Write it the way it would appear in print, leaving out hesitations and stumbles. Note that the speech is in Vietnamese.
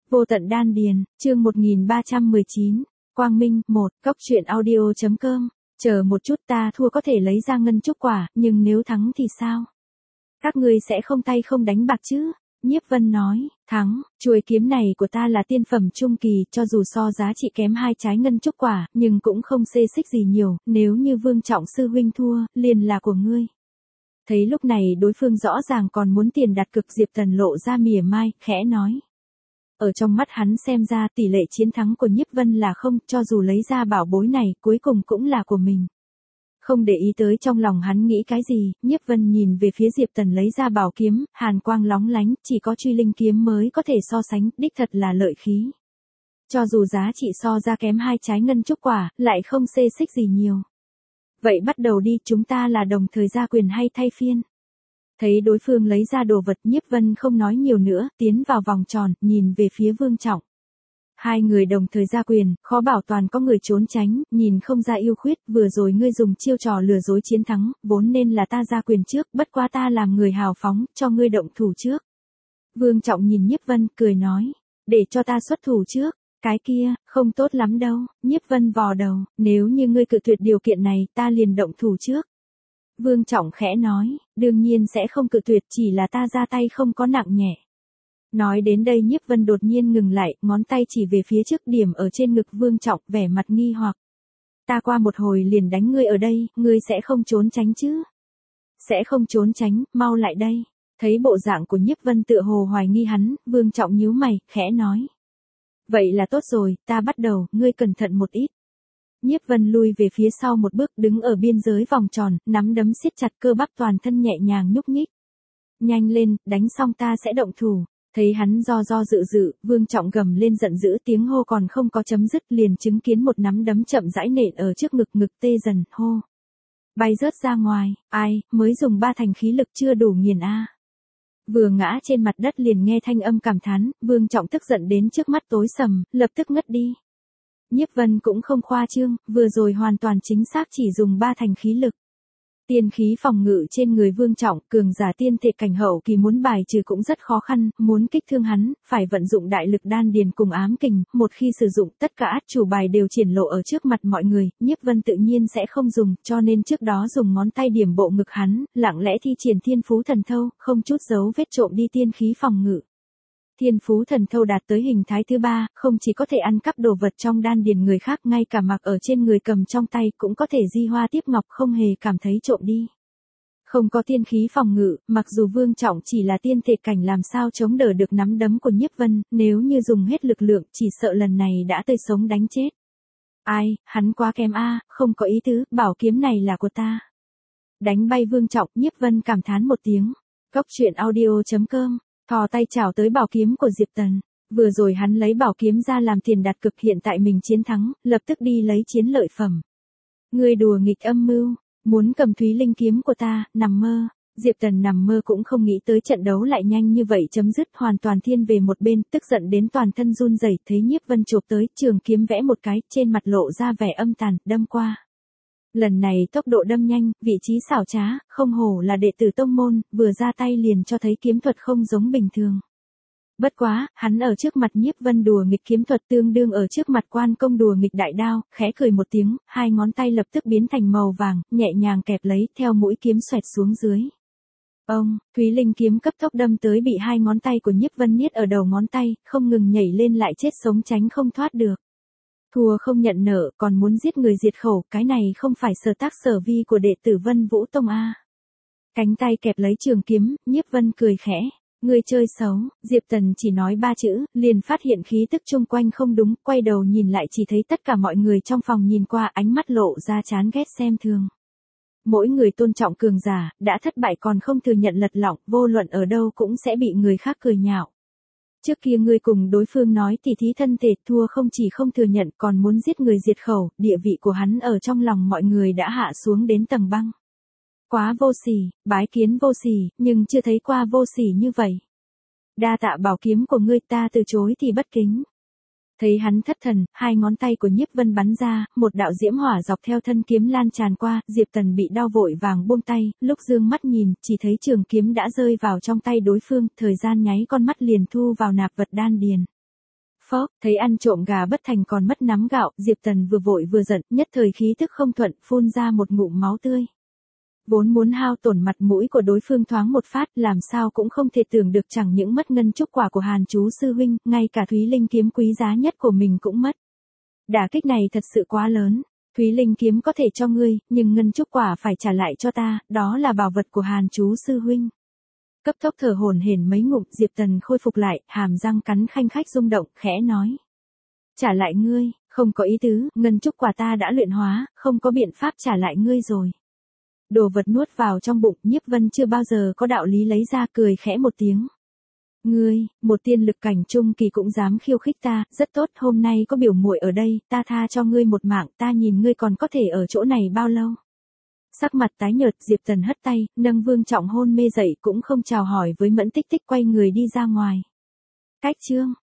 Vô tận đan điền, chương 1319, Quang Minh, 1, Cốc truyện audio.com, chờ một chút ta thua có thể lấy ra ngân trúc quả, nhưng nếu thắng thì sao? Các ngươi sẽ không tay không đánh bạc chứ? Nhiếp Vân nói, thắng, chuôi kiếm này của ta là tiên phẩm trung kỳ, cho dù so giá trị kém 2 trái ngân trúc quả, nhưng cũng không xê xích gì nhiều, nếu như Vương Trọng sư huynh thua, liền là của ngươi. Thấy lúc này đối phương rõ ràng còn muốn tiền đặt cược, Diệp Tần lộ ra mỉa mai, khẽ nói. Ở trong mắt hắn xem ra tỷ lệ chiến thắng của Nhiếp Vân là không, cho dù lấy ra bảo bối này, cuối cùng cũng là của mình. Không để ý tới trong lòng hắn nghĩ cái gì, Nhiếp Vân nhìn về phía Diệp Tần lấy ra bảo kiếm, hàn quang lóng lánh, chỉ có truy linh kiếm mới có thể so sánh, đích thật là lợi khí. Cho dù giá trị so ra kém 2 trái ngân trúc quả, lại không xê xích gì nhiều. Vậy bắt đầu đi, chúng ta là đồng thời gia quyền hay thay phiên? Thấy đối phương lấy ra đồ vật, Nhiếp Vân không nói nhiều nữa, tiến vào vòng tròn, nhìn về phía Vương Trọng. Hai người đồng thời ra quyền, khó bảo toàn có người trốn tránh, nhìn không ra yêu khuyết, vừa rồi ngươi dùng chiêu trò lừa dối chiến thắng, vốn nên là ta ra quyền trước, bất quá ta làm người hào phóng, cho ngươi động thủ trước. Vương Trọng nhìn Nhiếp Vân, cười nói, để cho ta xuất thủ trước, cái kia, không tốt lắm đâu, Nhiếp Vân vò đầu, nếu như ngươi cự tuyệt điều kiện này, ta liền động thủ trước. Vương Trọng khẽ nói, đương nhiên sẽ không cự tuyệt, chỉ là ta ra tay không có nặng nhẹ. Nói đến đây Nhiếp Vân đột nhiên ngừng lại, ngón tay chỉ về phía trước điểm ở trên ngực Vương Trọng, vẻ mặt nghi hoặc. Ta qua một hồi liền đánh ngươi ở đây, ngươi sẽ không trốn tránh chứ? Sẽ không trốn tránh, mau lại đây. Thấy bộ dạng của Nhiếp Vân tựa hồ hoài nghi hắn, Vương Trọng nhíu mày, khẽ nói. Vậy là tốt rồi, ta bắt đầu, ngươi cẩn thận một ít. Nhiếp Vân lui về phía sau một bước, đứng ở biên giới vòng tròn, nắm đấm siết chặt, cơ bắp toàn thân nhẹ nhàng nhúc nhích. Nhanh lên, đánh xong ta sẽ động thủ. Thấy hắn do dự, Vương Trọng gầm lên giận dữ, tiếng hô còn không có chấm dứt, liền chứng kiến một nắm đấm chậm rãi nện ở trước ngực, ngực tê dần, hô. Bay rớt ra ngoài, ai, mới dùng 3 thành khí lực chưa đủ nghiền a. Vừa ngã trên mặt đất liền nghe thanh âm cảm thán, Vương Trọng tức giận đến trước mắt tối sầm, lập tức ngất đi. Nhiếp Vân cũng không khoa trương, vừa rồi hoàn toàn chính xác chỉ dùng 3 thành khí lực. Tiên khí phòng ngự trên người Vương Trọng, cường giả tiên thể cảnh hậu kỳ muốn bài trừ cũng rất khó khăn, muốn kích thương hắn, phải vận dụng đại lực đan điền cùng ám kình, một khi sử dụng tất cả át chủ bài đều triển lộ ở trước mặt mọi người, Nhiếp Vân tự nhiên sẽ không dùng, cho nên trước đó dùng ngón tay điểm bộ ngực hắn, lặng lẽ thi triển thiên phú thần thâu, không chút dấu vết trộm đi tiên khí phòng ngự. Thiên phú thần thâu đạt tới hình thái thứ 3, không chỉ có thể ăn cắp đồ vật trong đan điền người khác, ngay cả mặc ở trên người cầm trong tay cũng có thể di hoa tiếp ngọc, không hề cảm thấy trộm đi. Không có tiên khí phòng ngự, mặc dù Vương Trọng chỉ là tiên thể cảnh làm sao chống đỡ được nắm đấm của Nhiếp Vân, nếu như dùng hết lực lượng chỉ sợ lần này đã tươi sống đánh chết. Ai, hắn quá kém a, không có ý tứ, bảo kiếm này là của ta. Đánh bay Vương Trọng, Nhiếp Vân cảm thán một tiếng. Cốc truyện audio.com, thò tay chảo tới bảo kiếm của Diệp Tần. Vừa rồi hắn lấy bảo kiếm ra làm tiền đặt cược, hiện tại mình chiến thắng, lập tức đi lấy chiến lợi phẩm. Ngươi đùa nghịch âm mưu, muốn cầm Thúy Linh kiếm của ta, nằm mơ. Diệp Tần nằm mơ cũng không nghĩ tới trận đấu lại nhanh như vậy chấm dứt, hoàn toàn thiên về một bên, tức giận đến toàn thân run rẩy, thấy Nhiếp Vân chộp tới, trường kiếm vẽ một cái, trên mặt lộ ra vẻ âm tàn, đâm qua. Lần này tốc độ đâm nhanh, vị trí xảo trá, không hổ là đệ tử tông môn, vừa ra tay liền cho thấy kiếm thuật không giống bình thường. Bất quá, hắn ở trước mặt Nhiếp Vân đùa nghịch kiếm thuật tương đương ở trước mặt Quan Công đùa nghịch đại đao, khẽ cười một tiếng, hai ngón tay lập tức biến thành màu vàng, nhẹ nhàng kẹp lấy, theo mũi kiếm xoẹt xuống dưới. Ông, Thúy Linh kiếm cấp tốc đâm tới, bị hai ngón tay của Nhiếp Vân niết ở đầu ngón tay, không ngừng nhảy lên lại chết sống tránh không thoát được. Thua không nhận nợ, còn muốn giết người diệt khẩu, cái này không phải sở tác sở vi của đệ tử Vân Vũ Tông a. Cánh tay kẹp lấy trường kiếm, Nhiếp Vân cười khẽ, ngươi chơi xấu. Diệp Tần chỉ nói 3 chữ, liền phát hiện khí tức chung quanh không đúng, quay đầu nhìn lại chỉ thấy tất cả mọi người trong phòng nhìn qua, ánh mắt lộ ra chán ghét xem thường. Mỗi người tôn trọng cường giả, đã thất bại còn không thừa nhận lật lọng, vô luận ở đâu cũng sẽ bị người khác cười nhạo. Trước kia ngươi cùng đối phương nói tỉ thí thân thể, thua không chỉ không thừa nhận còn muốn giết người diệt khẩu, địa vị của hắn ở trong lòng mọi người đã hạ xuống đến tầng băng. Quá vô sỉ, bái kiến vô sỉ, nhưng chưa thấy qua vô sỉ như vậy. Đa tạ bảo kiếm của ngươi, ta từ chối thì bất kính. Thấy hắn thất thần, hai ngón tay của Nhiếp Vân bắn ra, một đạo diễm hỏa dọc theo thân kiếm lan tràn qua, Diệp Tần bị đau vội vàng buông tay, lúc dương mắt nhìn, chỉ thấy trường kiếm đã rơi vào trong tay đối phương, thời gian nháy con mắt liền thu vào nạp vật đan điền. Phốc, thấy ăn trộm gà bất thành còn mất nắm gạo, Diệp Tần vừa vội vừa giận, nhất thời khí tức không thuận, phun ra một ngụm máu tươi. Vốn muốn hao tổn mặt mũi của đối phương thoáng một phát, làm sao cũng không thể tưởng được chẳng những mất ngân trúc quả của Hàn chú sư huynh, ngay cả Thúy Linh kiếm quý giá nhất của mình cũng mất. Đả kích này thật sự quá lớn. Thúy Linh kiếm có thể cho ngươi, nhưng ngân trúc quả phải trả lại cho ta, đó là bảo vật của Hàn chú sư huynh. Cấp tốc thở hổn hển mấy ngụm, Diệp Tần khôi phục lại, hàm răng cắn khanh khách rung động, khẽ nói. Trả lại ngươi, không có ý tứ, ngân trúc quả ta đã luyện hóa, không có biện pháp trả lại ngươi rồi. Đồ vật nuốt vào trong bụng, Nhiếp Vân chưa bao giờ có đạo lý lấy ra, cười khẽ một tiếng. Ngươi, một tiên lực cảnh trung kỳ cũng dám khiêu khích ta, rất tốt, hôm nay có biểu muội ở đây, ta tha cho ngươi một mạng, ta nhìn ngươi còn có thể ở chỗ này bao lâu. Sắc mặt tái nhợt, Diệp Tần hất tay, nâng Vương Trọng hôn mê dậy, cũng không chào hỏi với Mẫn Tích Tích, quay người đi ra ngoài. Cách chương